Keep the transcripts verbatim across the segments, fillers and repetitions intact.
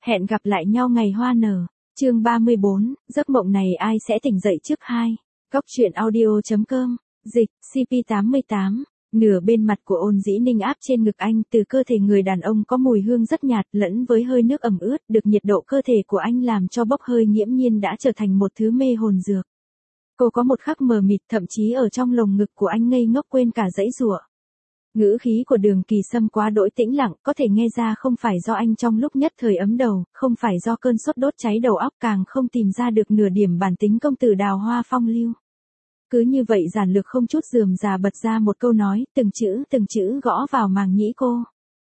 Hẹn gặp lại nhau ngày hoa nở. Chương ba mươi bốn, giấc mộng này ai sẽ tỉnh dậy trước hai. Góc truyện audio chấm com, dịch, C P tám mươi tám. Nửa bên mặt của Ôn Dĩ Ninh áp trên ngực anh, từ cơ thể người đàn ông có mùi hương rất nhạt lẫn với hơi nước ẩm ướt, được nhiệt độ cơ thể của anh làm cho bốc hơi nghiễm nhiên đã trở thành một thứ mê hồn dược. Cô có một khắc mờ mịt, thậm chí ở trong lồng ngực của anh ngây ngốc quên cả giãy giụa. Ngữ khí của Đường Kỳ Sâm quá đỗi tĩnh lặng, có thể nghe ra không phải do anh trong lúc nhất thời ấm đầu, không phải do cơn sốt đốt cháy đầu óc, càng không tìm ra được nửa điểm bản tính công tử đào hoa phong lưu. Cứ như vậy giản lược không chút rườm rà bật ra một câu nói, từng chữ từng chữ gõ vào màng nhĩ cô.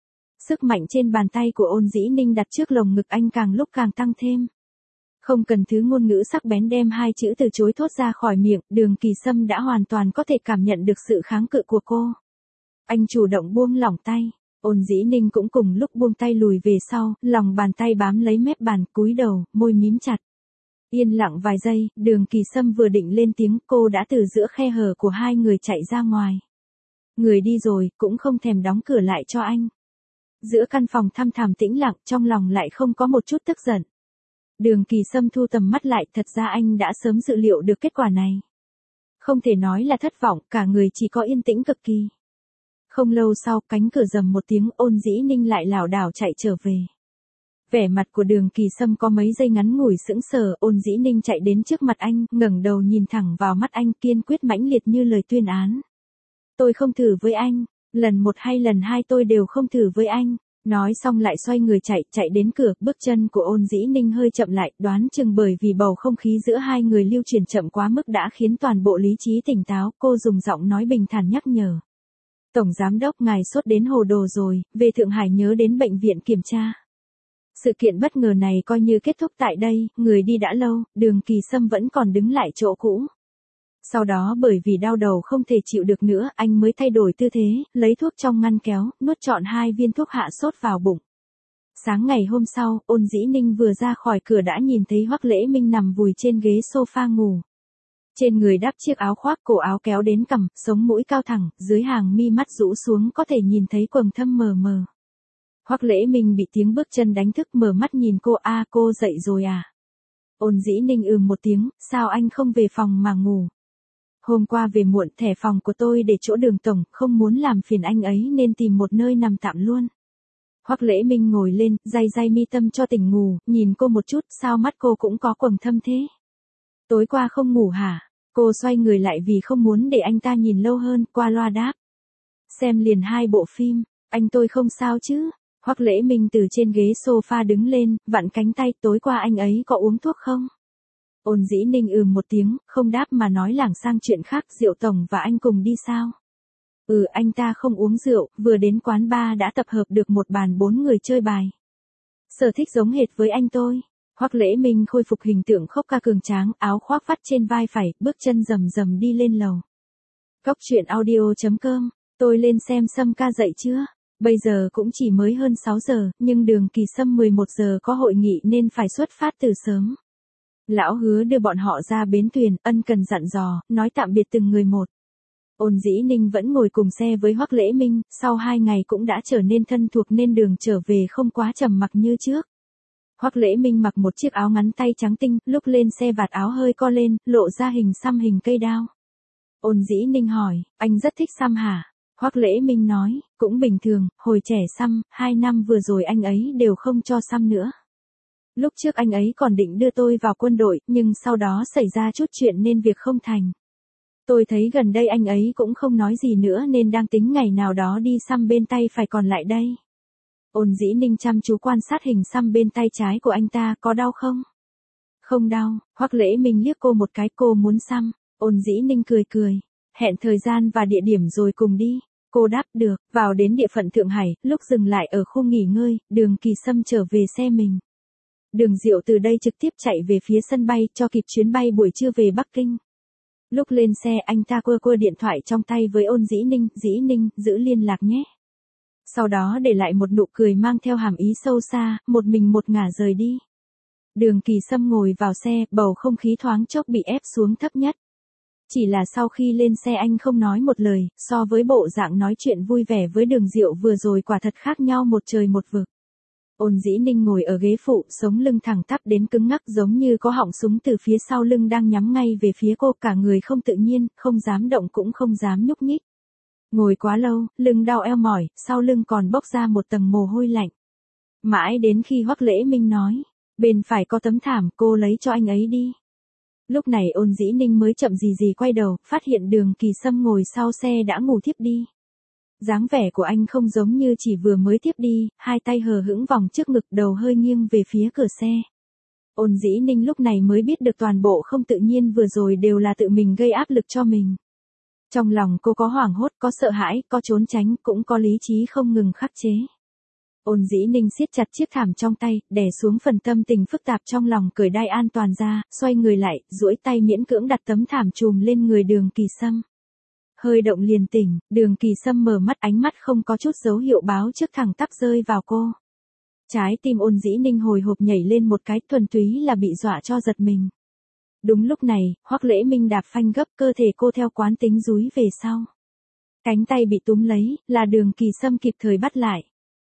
Sức mạnh trên bàn tay của Ôn Dĩ Ninh đặt trước lồng ngực anh càng lúc càng tăng thêm. Không cần thứ ngôn ngữ sắc bén đem hai chữ từ chối thốt ra khỏi miệng, Đường Kỳ Sâm đã hoàn toàn có thể cảm nhận được sự kháng cự của cô. Anh chủ động buông lỏng tay, Ôn Dĩ Ninh cũng cùng lúc buông tay lùi về sau, lòng bàn tay bám lấy mép bàn, cúi đầu, môi mím chặt. Yên lặng vài giây, Đường Kỳ Sâm vừa định lên tiếng, cô đã từ giữa khe hở của hai người chạy ra ngoài. Người đi rồi, cũng không thèm đóng cửa lại cho anh. Giữa căn phòng thăm thẳm tĩnh lặng, trong lòng lại không có một chút tức giận. Đường Kỳ Sâm thu tầm mắt lại, thật ra anh đã sớm dự liệu được kết quả này. Không thể nói là thất vọng, cả người chỉ có yên tĩnh cực kỳ. Không lâu sau, cánh cửa rầm một tiếng, Ôn Dĩ Ninh lại lảo đảo chạy trở về. Vẻ mặt của Đường Kỳ Sâm có mấy giây ngắn ngủi sững sờ, Ôn Dĩ Ninh chạy đến trước mặt anh, ngẩng đầu nhìn thẳng vào mắt anh, kiên quyết mãnh liệt như lời tuyên án. Tôi không thử với anh, lần một hay lần hai tôi đều không thử với anh. Nói xong lại xoay người chạy, chạy đến cửa, bước chân của Ôn Dĩ Ninh hơi chậm lại, đoán chừng bởi vì bầu không khí giữa hai người lưu truyền chậm quá mức đã khiến toàn bộ lý trí tỉnh táo, cô dùng giọng nói bình thản nhắc nhở. Tổng Giám đốc, ngài sốt đến hồ đồ rồi, về Thượng Hải nhớ đến bệnh viện kiểm tra. Sự kiện bất ngờ này coi như kết thúc tại đây, người đi đã lâu, Đường Kỳ Sâm vẫn còn đứng lại chỗ cũ. Sau đó bởi vì đau đầu không thể chịu được nữa, anh mới thay đổi tư thế, lấy thuốc trong ngăn kéo, nuốt trọn hai viên thuốc hạ sốt vào bụng. Sáng ngày hôm sau, Ôn Dĩ Ninh vừa ra khỏi cửa đã nhìn thấy Hoắc Lễ Minh nằm vùi trên ghế sofa ngủ. Trên người đắp chiếc áo khoác, cổ áo kéo đến cằm, sống mũi cao thẳng, dưới hàng mi mắt rũ xuống có thể nhìn thấy quầng thâm mờ mờ. Hoắc Lễ Minh bị tiếng bước chân đánh thức, mở mắt nhìn cô, a cô dậy rồi à? Ôn Dĩ Ninh ừm một tiếng, sao anh không về phòng mà ngủ? Hôm qua về muộn, thẻ phòng của tôi để chỗ Đường tổng, không muốn làm phiền anh ấy nên tìm một nơi nằm tạm luôn. Hoắc Lễ Minh ngồi lên, day day mi tâm cho tỉnh ngủ, nhìn cô một chút, sao mắt cô cũng có quầng thâm thế? Tối qua không ngủ hả? Cô xoay người lại vì không muốn để anh ta nhìn lâu hơn, qua loa đáp. Xem liền hai bộ phim, anh tôi không sao chứ? Hoắc Lễ Minh từ trên ghế sofa đứng lên, vặn cánh tay, tối qua anh ấy có uống thuốc không? Ôn Dĩ Ninh ừm một tiếng, không đáp mà nói lảng sang chuyện khác, Diệu tổng và anh cùng đi sao? Ừ, anh ta không uống rượu, vừa đến quán bar đã tập hợp được một bàn bốn người chơi bài. Sở thích giống hệt với anh tôi. Hoắc Lễ Minh khôi phục hình tượng khốc ca cường tráng, áo khoác vắt trên vai phải, bước chân rầm rầm đi lên lầu. Góc truyện audio chấm com, tôi lên xem Sâm ca dậy chưa? Bây giờ cũng chỉ mới hơn sáu giờ, nhưng Đường Kỳ Sâm mười một giờ có hội nghị nên phải xuất phát từ sớm. Lão Hứa đưa bọn họ ra bến thuyền, ân cần dặn dò, nói tạm biệt từng người một. Ôn Dĩ Ninh vẫn ngồi cùng xe với Hoắc Lễ Minh, sau hai ngày cũng đã trở nên thân thuộc nên đường trở về không quá trầm mặc như trước. Hoắc Lễ Minh mặc một chiếc áo ngắn tay trắng tinh, lúc lên xe vạt áo hơi co lên, lộ ra hình xăm hình cây đao. Ôn Dĩ Ninh hỏi, anh rất thích xăm hả? Hoắc Lễ Minh nói, cũng bình thường, hồi trẻ xăm, hai năm vừa rồi anh ấy đều không cho xăm nữa. Lúc trước anh ấy còn định đưa tôi vào quân đội, nhưng sau đó xảy ra chút chuyện nên việc không thành. Tôi thấy gần đây anh ấy cũng không nói gì nữa nên đang tính ngày nào đó đi xăm bên tay phải còn lại đây. Ôn Dĩ Ninh chăm chú quan sát hình xăm bên tay trái của anh ta, có đau không? Không đau. Hoắc Lễ Minh liếc cô một cái, cô muốn xăm. Ôn Dĩ Ninh cười cười, hẹn thời gian và địa điểm rồi cùng đi. Cô đáp được, vào đến địa phận Thượng Hải, lúc dừng lại ở khu nghỉ ngơi, Đường Kỳ Sâm trở về xe mình. Đường Diệu từ đây trực tiếp chạy về phía sân bay, cho kịp chuyến bay buổi trưa về Bắc Kinh. Lúc lên xe anh ta quơ quơ điện thoại trong tay với Ôn Dĩ Ninh, Dĩ Ninh, giữ liên lạc nhé. Sau đó để lại một nụ cười mang theo hàm ý sâu xa, một mình một ngả rời đi. Đường Kỳ Sâm ngồi vào xe, bầu không khí thoáng chốc bị ép xuống thấp nhất. Chỉ là sau khi lên xe anh không nói một lời, so với bộ dạng nói chuyện vui vẻ với Đường Diệu vừa rồi quả thật khác nhau một trời một vực. Ôn Dĩ Ninh ngồi ở ghế phụ, sống lưng thẳng tắp đến cứng ngắc giống như có họng súng từ phía sau lưng đang nhắm ngay về phía cô, cả người không tự nhiên, không dám động cũng không dám nhúc nhích. Ngồi quá lâu, lưng đau eo mỏi, sau lưng còn bốc ra một tầng mồ hôi lạnh. Mãi đến khi Hoắc Lễ Minh nói, bên phải có tấm thảm, cô lấy cho anh ấy đi. Lúc này Ôn Dĩ Ninh mới chậm gì gì quay đầu, phát hiện Đường Kỳ Sâm ngồi sau xe đã ngủ thiếp đi. Dáng vẻ của anh không giống như chỉ vừa mới thiếp đi, hai tay hờ hững vòng trước ngực, đầu hơi nghiêng về phía cửa xe. Ôn Dĩ Ninh lúc này mới biết được toàn bộ không tự nhiên vừa rồi đều là tự mình gây áp lực cho mình. Trong lòng cô có hoảng hốt, có sợ hãi, có trốn tránh, cũng có lý trí không ngừng khắc chế. Ôn Dĩ Ninh siết chặt chiếc thảm trong tay, đè xuống phần tâm tình phức tạp trong lòng, cởi đai an toàn ra, xoay người lại, duỗi tay miễn cưỡng đặt tấm thảm trùm lên người Đường Kỳ Sâm. Hơi động liền tỉnh, Đường Kỳ Sâm mở mắt, ánh mắt không có chút dấu hiệu báo trước thẳng tắp rơi vào cô. Trái tim Ôn Dĩ Ninh hồi hộp nhảy lên một cái, thuần túy là bị dọa cho giật mình. Đúng lúc này, Hoắc Lễ Minh đạp phanh gấp, cơ thể cô theo quán tính dúi về sau. Cánh tay bị túm lấy, là Đường Kỳ Sâm kịp thời bắt lại.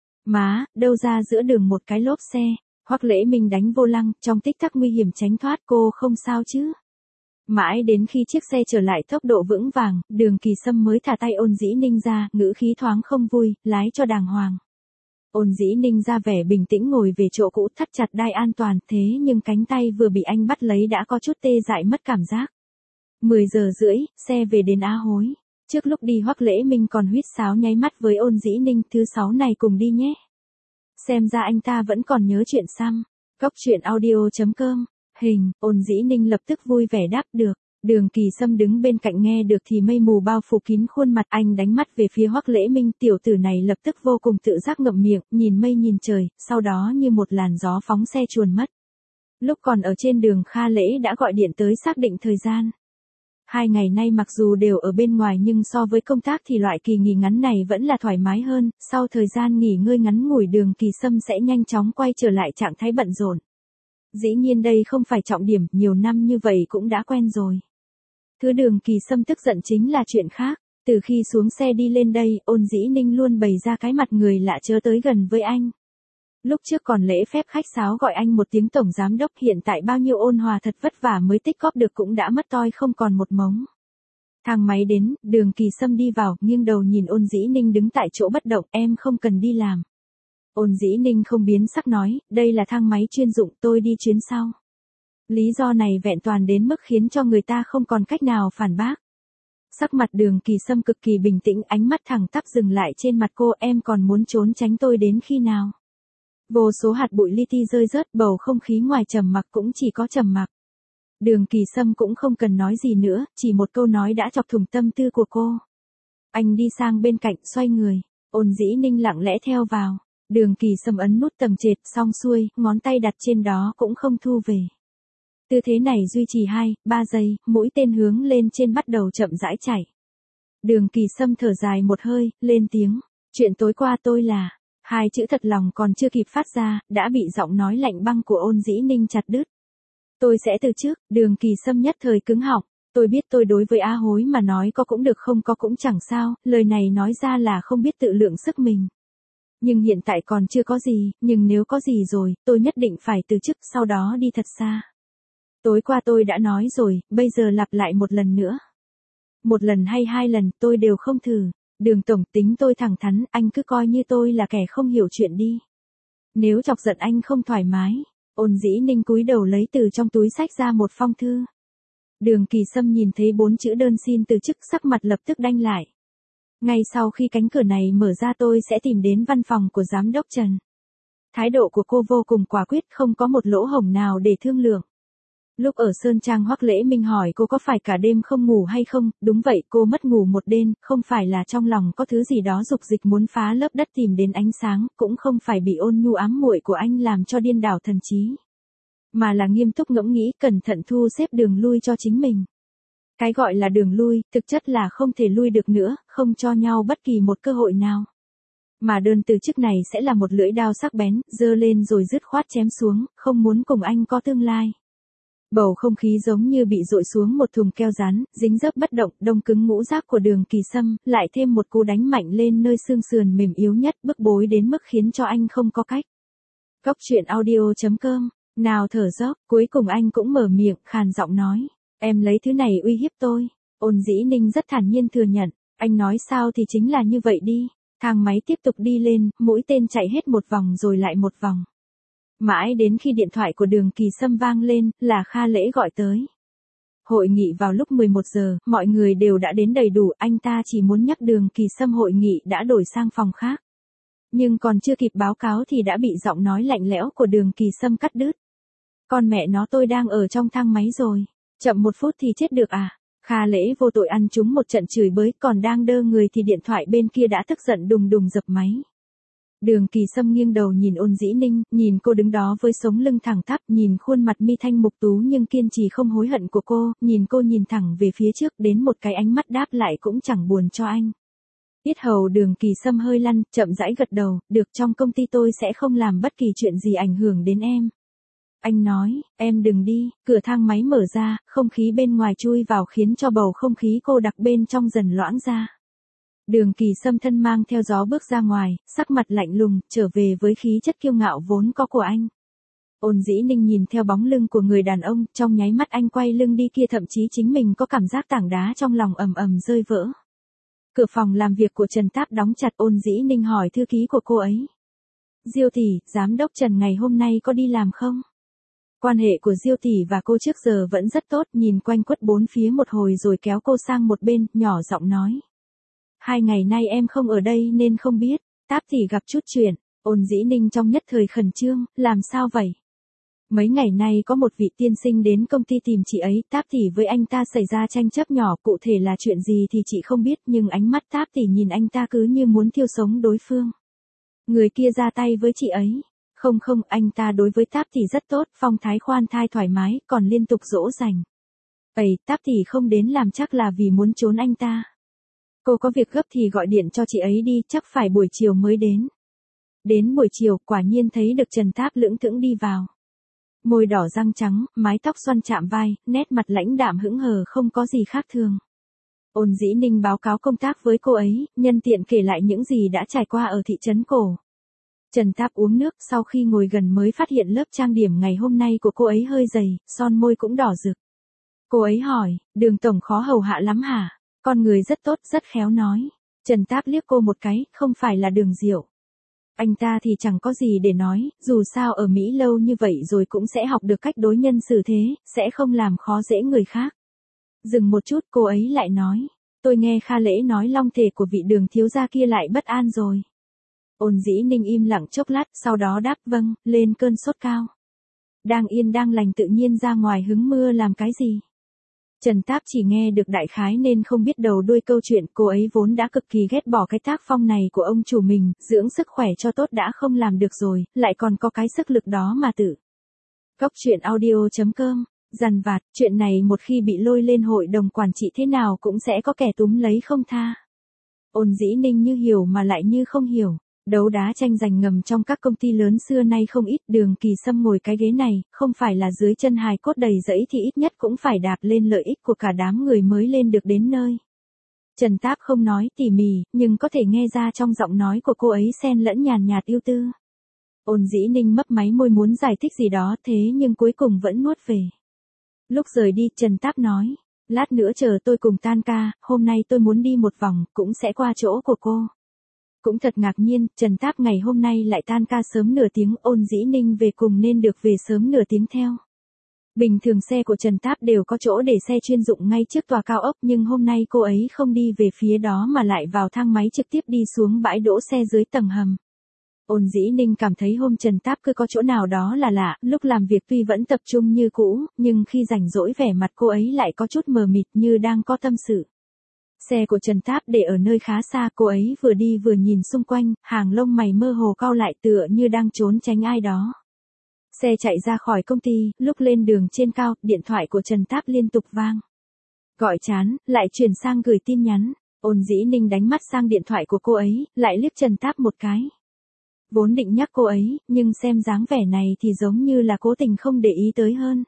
Má, đâu ra giữa đường một cái lốp xe, Hoắc Lễ Minh đánh vô lăng, trong tích tắc nguy hiểm tránh thoát, cô không sao chứ. Mãi đến khi chiếc xe trở lại tốc độ vững vàng, Đường Kỳ Sâm mới thả tay Ôn Dĩ Ninh ra, ngữ khí thoáng không vui, lái cho đàng hoàng. Ôn Dĩ Ninh ra vẻ bình tĩnh ngồi về chỗ cũ, thắt chặt đai an toàn, thế nhưng cánh tay vừa bị anh bắt lấy đã có chút tê dại mất cảm giác. mười giờ rưỡi, xe về đến Á Hối. Trước lúc đi Hoắc Lễ Minh còn huýt sáo nháy mắt với Ôn Dĩ Ninh, thứ sáu này cùng đi nhé. Xem ra anh ta vẫn còn nhớ chuyện xăm. Cốc truyện audio chấm com. Hình, Ôn Dĩ Ninh lập tức vui vẻ đáp được. Đường Kỳ Sâm đứng bên cạnh nghe được thì mây mù bao phủ kín khuôn mặt, anh đánh mắt về phía Hoắc Lễ Minh, tiểu tử này lập tức vô cùng tự giác ngậm miệng, nhìn mây nhìn trời, sau đó như một làn gió phóng xe chuồn mất. Lúc còn ở trên đường Kha Lễ đã gọi điện tới xác định thời gian. Hai ngày nay mặc dù đều ở bên ngoài nhưng so với công tác thì loại kỳ nghỉ ngắn này vẫn là thoải mái hơn, sau thời gian nghỉ ngơi ngắn ngủi Đường Kỳ Sâm sẽ nhanh chóng quay trở lại trạng thái bận rộn. Dĩ nhiên đây không phải trọng điểm, nhiều năm như vậy cũng đã quen rồi. Thứ Đường Kỳ Sâm tức giận chính là chuyện khác, từ khi xuống xe đi lên đây, Ôn Dĩ Ninh luôn bày ra cái mặt người lạ chớ tới gần với anh. Lúc trước còn lễ phép khách sáo gọi anh một tiếng tổng giám đốc, hiện tại bao nhiêu ôn hòa thật vất vả mới tích góp được cũng đã mất toi không còn một mống. Thang máy đến, Đường Kỳ Sâm đi vào, nghiêng đầu nhìn Ôn Dĩ Ninh đứng tại chỗ bất động, em không cần đi làm. Ôn Dĩ Ninh không biến sắc nói, đây là thang máy chuyên dụng, tôi đi chuyến sau. Lý do này vẹn toàn đến mức khiến cho người ta không còn cách nào phản bác. Sắc mặt Đường Kỳ Sâm cực kỳ bình tĩnh, ánh mắt thẳng tắp dừng lại trên mặt cô, em còn muốn trốn tránh tôi đến khi nào? Vô số hạt bụi li ti rơi rớt, bầu không khí ngoài trầm mặc cũng chỉ có trầm mặc. Đường Kỳ Sâm cũng không cần nói gì nữa, chỉ một câu nói đã chọc thủng tâm tư của cô. Anh đi sang bên cạnh, xoay người, Ôn Dĩ Ninh lặng lẽ theo vào. Đường Kỳ Sâm ấn nút tầng trệt, xong xuôi, ngón tay đặt trên đó cũng không thu về. Tư thế này duy trì hai, ba giây, mũi tên hướng lên trên bắt đầu chậm rãi chảy. Đường Kỳ Sâm thở dài một hơi, lên tiếng, chuyện tối qua tôi là, hai chữ thật lòng còn chưa kịp phát ra, đã bị giọng nói lạnh băng của Ôn Dĩ Ninh chặt đứt. Tôi sẽ từ trước, Đường Kỳ Sâm nhất thời cứng họng, tôi biết tôi đối với Á Hối mà nói có cũng được không có cũng chẳng sao, lời này nói ra là không biết tự lượng sức mình. Nhưng hiện tại còn chưa có gì, nhưng nếu có gì rồi, tôi nhất định phải từ chức, sau đó đi thật xa. Tối qua tôi đã nói rồi, bây giờ lặp lại một lần nữa. Một lần hay hai lần, tôi đều không thử. Đường tổng, tính tôi thẳng thắn, anh cứ coi như tôi là kẻ không hiểu chuyện đi. Nếu chọc giận anh không thoải mái. Ôn Dĩ Ninh cúi đầu lấy từ trong túi xách ra một phong thư. Đường Kỳ Sâm nhìn thấy bốn chữ đơn xin từ chức, sắc mặt lập tức đanh lại. Ngay sau khi cánh cửa này mở ra tôi sẽ tìm đến văn phòng của giám đốc Trần. Thái độ của cô vô cùng quả quyết, không có một lỗ hổng nào để thương lượng. Lúc ở Sơn Trang Hoắc Lễ Minh hỏi cô có phải cả đêm không ngủ hay không, đúng vậy, cô mất ngủ một đêm, không phải là trong lòng có thứ gì đó dục dịch muốn phá lớp đất tìm đến ánh sáng, cũng không phải bị ôn nhu ám muội của anh làm cho điên đảo thần trí. Mà là nghiêm túc ngẫm nghĩ, cẩn thận thu xếp đường lui cho chính mình. Cái gọi là đường lui, thực chất là không thể lui được nữa, không cho nhau bất kỳ một cơ hội nào. Mà đơn từ chức này sẽ là một lưỡi dao sắc bén, giơ lên rồi dứt khoát chém xuống, không muốn cùng anh có tương lai. Bầu không khí giống như bị dội xuống một thùng keo rán, dính dấp bất động, đông cứng ngũ giác của Đường Kỳ Sâm, lại thêm một cú đánh mạnh lên nơi xương sườn mềm yếu nhất, bức bối đến mức khiến cho anh không có cách. Cóc truyện audio chấm com, nào thở dốc, cuối cùng anh cũng mở miệng, khàn giọng nói. Em lấy thứ này uy hiếp tôi. Ôn Dĩ Ninh rất thản nhiên thừa nhận. Anh nói sao thì chính là như vậy đi. Thang máy tiếp tục đi lên, mũi tên chạy hết một vòng rồi lại một vòng. Mãi đến khi điện thoại của Đường Kỳ Sâm vang lên, là Kha Lễ gọi tới. Hội nghị vào lúc mười một giờ, mọi người đều đã đến đầy đủ, anh ta chỉ muốn nhắc Đường Kỳ Sâm hội nghị đã đổi sang phòng khác. Nhưng còn chưa kịp báo cáo thì đã bị giọng nói lạnh lẽo của Đường Kỳ Sâm cắt đứt. Con mẹ nó, tôi đang ở trong thang máy rồi. Chậm một phút thì chết được à? Kha Lễ vô tội ăn trúng một trận chửi bới, còn đang đơ người thì điện thoại bên kia đã tức giận đùng đùng dập máy. Đường Kỳ Sâm nghiêng đầu nhìn Ôn Dĩ Ninh, nhìn cô đứng đó với sống lưng thẳng tắp, nhìn khuôn mặt mi thanh mục tú nhưng kiên trì không hối hận của cô, nhìn cô nhìn thẳng về phía trước, đến một cái ánh mắt đáp lại cũng chẳng buồn cho anh. Yết hầu Đường Kỳ Sâm hơi lăn, chậm rãi gật đầu, được, trong công ty tôi sẽ không làm bất kỳ chuyện gì ảnh hưởng đến em. Anh nói, em đừng đi, cửa thang máy mở ra, không khí bên ngoài chui vào khiến cho bầu không khí cô đặc bên trong dần loãng ra. Đường Kỳ Sâm thân mang theo gió bước ra ngoài, sắc mặt lạnh lùng, trở về với khí chất kiêu ngạo vốn có của anh. Ôn Dĩ Ninh nhìn theo bóng lưng của người đàn ông, trong nháy mắt anh quay lưng đi kia, thậm chí chính mình có cảm giác tảng đá trong lòng ầm ầm rơi vỡ. Cửa phòng làm việc của Trần Táp đóng chặt, Ôn Dĩ Ninh hỏi thư ký của cô ấy. Diêu tỷ, giám đốc Trần ngày hôm nay có đi làm không? Quan hệ của Diêu tỷ và cô trước giờ vẫn rất tốt, nhìn quanh quất bốn phía một hồi rồi kéo cô sang một bên, nhỏ giọng nói. Hai ngày nay em không ở đây nên không biết, Táp tỷ gặp chút chuyện. Ôn Dĩ Ninh trong nhất thời khẩn trương, làm sao vậy? Mấy ngày nay có một vị tiên sinh đến công ty tìm chị ấy, Táp tỷ với anh ta xảy ra tranh chấp nhỏ, cụ thể là chuyện gì thì chị không biết, nhưng ánh mắt Táp tỷ nhìn anh ta cứ như muốn thiêu sống đối phương. Người kia ra tay với chị ấy. Không không, anh ta đối với Táp tỷ rất tốt, phong thái khoan thai thoải mái, còn liên tục dỗ dành. Ây, Táp tỷ không đến làm chắc là vì muốn trốn anh ta. Cô có việc gấp thì gọi điện cho chị ấy đi, chắc phải buổi chiều mới đến. Đến buổi chiều, quả nhiên thấy được Trần Táp lững thững đi vào. Môi đỏ răng trắng, mái tóc xoăn chạm vai, nét mặt lãnh đạm hững hờ, không có gì khác thường. Ôn Dĩ Ninh báo cáo công tác với cô ấy, nhân tiện kể lại những gì đã trải qua ở thị trấn cổ. Trần Táp uống nước, sau khi ngồi gần mới phát hiện lớp trang điểm ngày hôm nay của cô ấy hơi dày, son môi cũng đỏ rực. Cô ấy hỏi, Đường tổng khó hầu hạ lắm hả? Con người rất tốt, rất khéo nói. Trần Táp liếc cô một cái, không phải là Đường Diệu. Anh ta thì chẳng có gì để nói, dù sao ở Mỹ lâu như vậy rồi cũng sẽ học được cách đối nhân xử thế, sẽ không làm khó dễ người khác. Dừng một chút, cô ấy lại nói, tôi nghe Kha Lễ nói long thể của vị Đường thiếu gia kia lại bất an rồi. Ôn Dĩ Ninh im lặng chốc lát, sau đó đáp vâng, lên cơn sốt cao. Đang yên đang lành tự nhiên ra ngoài hứng mưa làm cái gì? Trần Táp chỉ nghe được đại khái nên không biết đầu đuôi câu chuyện, cô ấy vốn đã cực kỳ ghét bỏ cái tác phong này của ông chủ mình, dưỡng sức khỏe cho tốt đã không làm được rồi, lại còn có cái sức lực đó mà tự. Cóc truyện audio chấm com, dằn vặt, chuyện này một khi bị lôi lên hội đồng quản trị thế nào cũng sẽ có kẻ túm lấy không tha. Ôn Dĩ Ninh như hiểu mà lại như không hiểu. Đấu đá tranh giành ngầm trong các công ty lớn xưa nay không ít, Đường Kỳ Sâm ngồi cái ghế này, không phải là dưới chân hài cốt đầy rẫy thì ít nhất cũng phải đạp lên lợi ích của cả đám người mới lên được đến nơi. Trần Táp không nói tỉ mỉ, nhưng có thể nghe ra trong giọng nói của cô ấy xen lẫn nhàn nhạt ưu tư. Ôn Dĩ Ninh mấp máy môi muốn giải thích gì đó thế nhưng cuối cùng vẫn nuốt về. Lúc rời đi, Trần Táp nói, lát nữa chờ tôi cùng tan ca, hôm nay tôi muốn đi một vòng, cũng sẽ qua chỗ của cô. Cũng thật ngạc nhiên, Trần Táp ngày hôm nay lại tan ca sớm nửa tiếng, Ôn Dĩ Ninh về cùng nên được về sớm nửa tiếng theo. Bình thường xe của Trần Táp đều có chỗ để xe chuyên dụng ngay trước tòa cao ốc, nhưng hôm nay cô ấy không đi về phía đó mà lại vào thang máy trực tiếp đi xuống bãi đỗ xe dưới tầng hầm. Ôn Dĩ Ninh cảm thấy hôm Trần Táp cứ có chỗ nào đó là lạ, lúc làm việc tuy vẫn tập trung như cũ, nhưng khi rảnh rỗi vẻ mặt cô ấy lại có chút mờ mịt như đang có tâm sự. Xe của Trần Táp để ở nơi khá xa, cô ấy vừa đi vừa nhìn xung quanh, hàng lông mày mơ hồ cau lại tựa như đang trốn tránh ai đó. Xe chạy ra khỏi công ty, lúc lên đường trên cao, điện thoại của Trần Táp liên tục vang. Gọi chán, lại chuyển sang gửi tin nhắn, Ôn Dĩ Ninh đánh mắt sang điện thoại của cô ấy, lại liếc Trần Táp một cái. Vốn định nhắc cô ấy, nhưng xem dáng vẻ này thì giống như là cố tình không để ý tới hơn.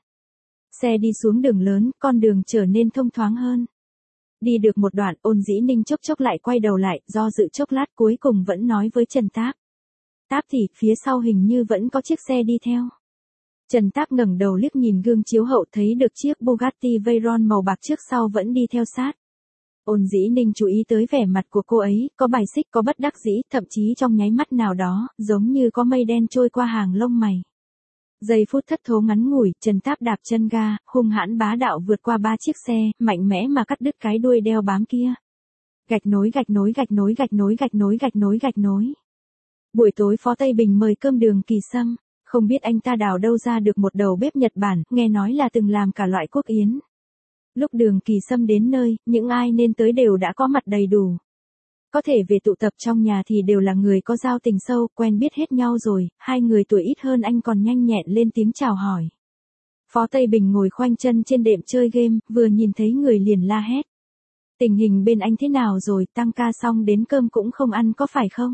Xe đi xuống đường lớn, con đường trở nên thông thoáng hơn. Đi được một đoạn, Ôn Dĩ Ninh chốc chốc lại quay đầu lại, do dự chốc lát cuối cùng vẫn nói với Trần Táp. Táp thì, phía sau hình như vẫn có chiếc xe đi theo. Trần Táp ngẩng đầu liếc nhìn gương chiếu hậu thấy được chiếc Bugatti Veyron màu bạc trước sau vẫn đi theo sát. Ôn Dĩ Ninh chú ý tới vẻ mặt của cô ấy, có bài xích có bất đắc dĩ, thậm chí trong nháy mắt nào đó, giống như có mây đen trôi qua hàng lông mày. Giây phút thất thố ngắn ngủi, Trần Táp đạp chân ga, hung hãn bá đạo vượt qua ba chiếc xe, mạnh mẽ mà cắt đứt cái đuôi đeo bám kia. Gạch nối gạch nối gạch nối gạch nối gạch nối gạch nối gạch nối. Buổi tối Phó Tây Bình mời cơm Đường Kỳ Sâm, không biết anh ta đào đâu ra được một đầu bếp Nhật Bản, nghe nói là từng làm cả loại quốc yến. Lúc Đường Kỳ Sâm đến nơi, những ai nên tới đều đã có mặt đầy đủ. Có thể về tụ tập trong nhà thì đều là người có giao tình sâu, quen biết hết nhau rồi, hai người tuổi ít hơn anh còn nhanh nhẹn lên tiếng chào hỏi. Phó Tây Bình ngồi khoanh chân trên đệm chơi game, vừa nhìn thấy người liền la hét. Tình hình bên anh thế nào rồi, tăng ca xong đến cơm cũng không ăn có phải không?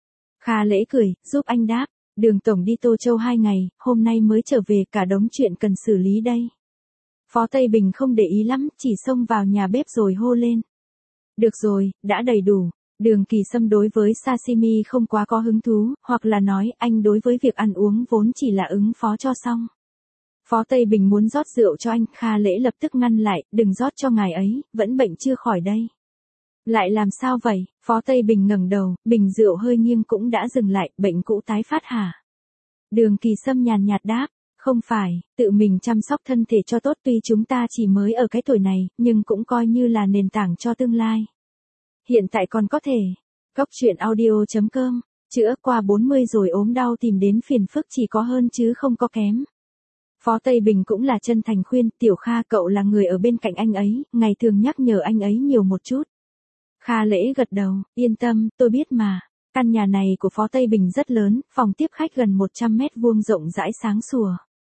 Kha Lễ cười, giúp anh đáp, Đường tổng đi Tô Châu hai ngày, hôm nay mới trở về, cả đống chuyện cần xử lý đây. Phó Tây Bình không để ý lắm, chỉ xông vào nhà bếp rồi hô lên. Được rồi, đã đầy đủ. Đường Kỳ Sâm đối với sashimi không quá có hứng thú, hoặc là nói anh đối với việc ăn uống vốn chỉ là ứng phó cho xong. Phó Tây Bình muốn rót rượu cho anh, Kha Lễ lập tức ngăn lại, đừng rót cho ngài ấy, vẫn bệnh chưa khỏi đây. Lại làm sao vậy? Phó Tây Bình ngẩng đầu, bình rượu hơi nghiêng cũng đã dừng lại, bệnh cũ tái phát hả? Đường Kỳ Sâm nhàn nhạt đáp, không phải, tự mình chăm sóc thân thể cho tốt, tuy chúng ta chỉ mới ở cái tuổi này, nhưng cũng coi như là nền tảng cho tương lai. Hiện tại còn có thể. Góc truyện audio chấm com, chữa qua bốn mươi rồi ốm đau tìm đến phiền phức chỉ có hơn chứ không có kém. Phó Tây Bình cũng là chân thành khuyên, Tiểu Kha cậu là người ở bên cạnh anh ấy, ngày thường nhắc nhở anh ấy nhiều một chút. Kha Lễ gật đầu, yên tâm, tôi biết mà. Căn nhà này của Phó Tây Bình rất lớn, phòng tiếp khách gần một trăm mét vuông rộng rãi sáng sủa.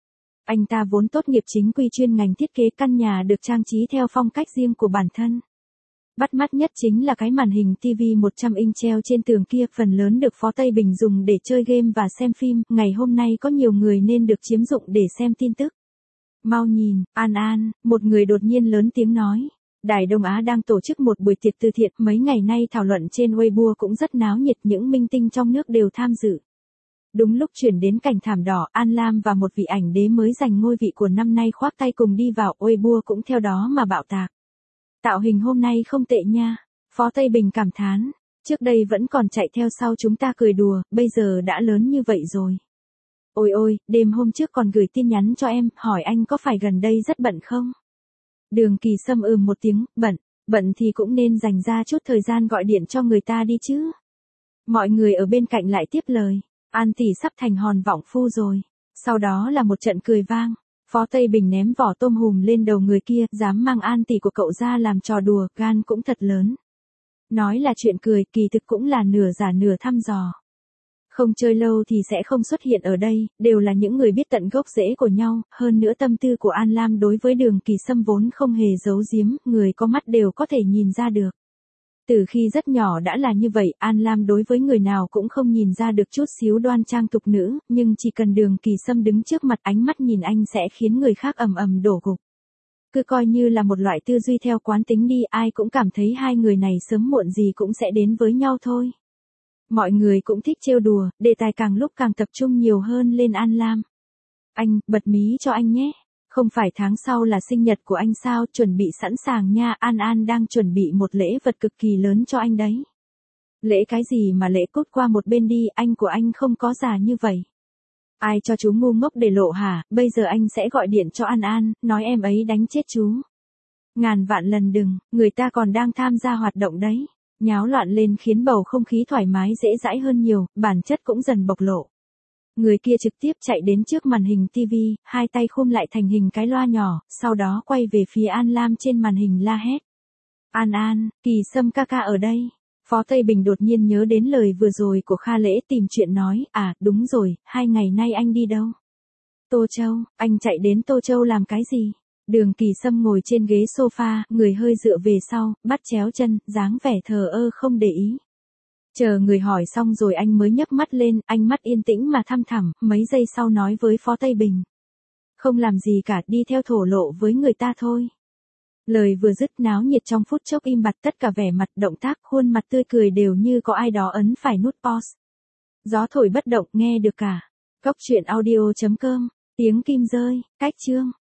Anh ta vốn tốt nghiệp chính quy chuyên ngành thiết kế, căn nhà được trang trí theo phong cách riêng của bản thân. Bắt mắt nhất chính là cái màn hình ti vi một trăm inch treo trên tường kia, phần lớn được Phó Tây Bình dùng để chơi game và xem phim, ngày hôm nay có nhiều người nên được chiếm dụng để xem tin tức. Mau nhìn, An An, một người đột nhiên lớn tiếng nói. Đài Đông Á đang tổ chức một buổi tiệc từ thiện, mấy ngày nay thảo luận trên Weibo cũng rất náo nhiệt, những minh tinh trong nước đều tham dự. Đúng lúc chuyển đến cảnh thảm đỏ, An Lam và một vị ảnh đế mới giành ngôi vị của năm nay khoác tay cùng đi vào, Weibo cũng theo đó mà bạo tạc. Tạo hình hôm nay không tệ nha, Phó Tây Bình cảm thán, trước đây vẫn còn chạy theo sau chúng ta cười đùa, bây giờ đã lớn như vậy rồi. Ôi ôi, đêm hôm trước còn gửi tin nhắn cho em, hỏi anh có phải gần đây rất bận không? Đường Kỳ Sâm ừm một tiếng, bận, bận thì cũng nên dành ra chút thời gian gọi điện cho người ta đi chứ. Mọi người ở bên cạnh lại tiếp lời, An tỷ sắp thành hòn vọng phu rồi. Sau đó là một trận cười vang. Phó Tây Bình ném vỏ tôm hùm lên đầu người kia, dám mang An tỷ của cậu ra làm trò đùa, gan cũng thật lớn. Nói là chuyện cười, kỳ thực cũng là nửa giả nửa thăm dò. Không chơi lâu thì sẽ không xuất hiện ở đây, đều là những người biết tận gốc rễ của nhau, hơn nữa tâm tư của An Lam đối với Đường Kỳ Sâm vốn không hề giấu giếm, người có mắt đều có thể nhìn ra được. Từ khi rất nhỏ đã là như vậy, An Lam đối với người nào cũng không nhìn ra được chút xíu đoan trang tục nữ, nhưng chỉ cần Đường Kỳ Sâm đứng trước mặt, ánh mắt nhìn anh sẽ khiến người khác ầm ầm đổ gục. Cứ coi như là một loại tư duy theo quán tính đi, ai cũng cảm thấy hai người này sớm muộn gì cũng sẽ đến với nhau thôi. Mọi người cũng thích trêu đùa, đề tài càng lúc càng tập trung nhiều hơn lên An Lam. Anh, bật mí cho anh nhé. Không phải tháng sau là sinh nhật của anh sao, chuẩn bị sẵn sàng nha, An An đang chuẩn bị một lễ vật cực kỳ lớn cho anh đấy. Lễ cái gì mà lễ, cút qua một bên đi, anh của anh không có già như vậy. Ai cho chú ngu ngốc để lộ hả, bây giờ anh sẽ gọi điện cho An An, nói em ấy đánh chết chú. Ngàn vạn lần đừng, người ta còn đang tham gia hoạt động đấy. Nháo loạn lên khiến bầu không khí thoải mái dễ dãi hơn nhiều, bản chất cũng dần bộc lộ. Người kia trực tiếp chạy đến trước màn hình ti vi, hai tay khum lại thành hình cái loa nhỏ, sau đó quay về phía An Lam trên màn hình la hét. An An, Kỳ Sâm ca ca ở đây. Phó Tây Bình đột nhiên nhớ đến lời vừa rồi của Kha Lễ, tìm chuyện nói, à, đúng rồi, hai ngày nay anh đi đâu? Tô Châu, anh chạy đến Tô Châu làm cái gì? Đường Kỳ Sâm ngồi trên ghế sofa, người hơi dựa về sau, bắt chéo chân, dáng vẻ thờ ơ không để ý. Chờ người hỏi xong rồi anh mới nhấc mắt lên, ánh mắt yên tĩnh mà thăm thẳm, mấy giây sau nói với Phó Tây Bình. Không làm gì cả, đi theo thổ lộ với người ta thôi. Lời vừa dứt, náo nhiệt trong phút chốc im bặt, tất cả vẻ mặt, động tác, khuôn mặt tươi cười đều như có ai đó ấn phải nút pause. Gió thổi bất động nghe được cả. Cốc truyện audio chấm com, tiếng kim rơi, cách chương.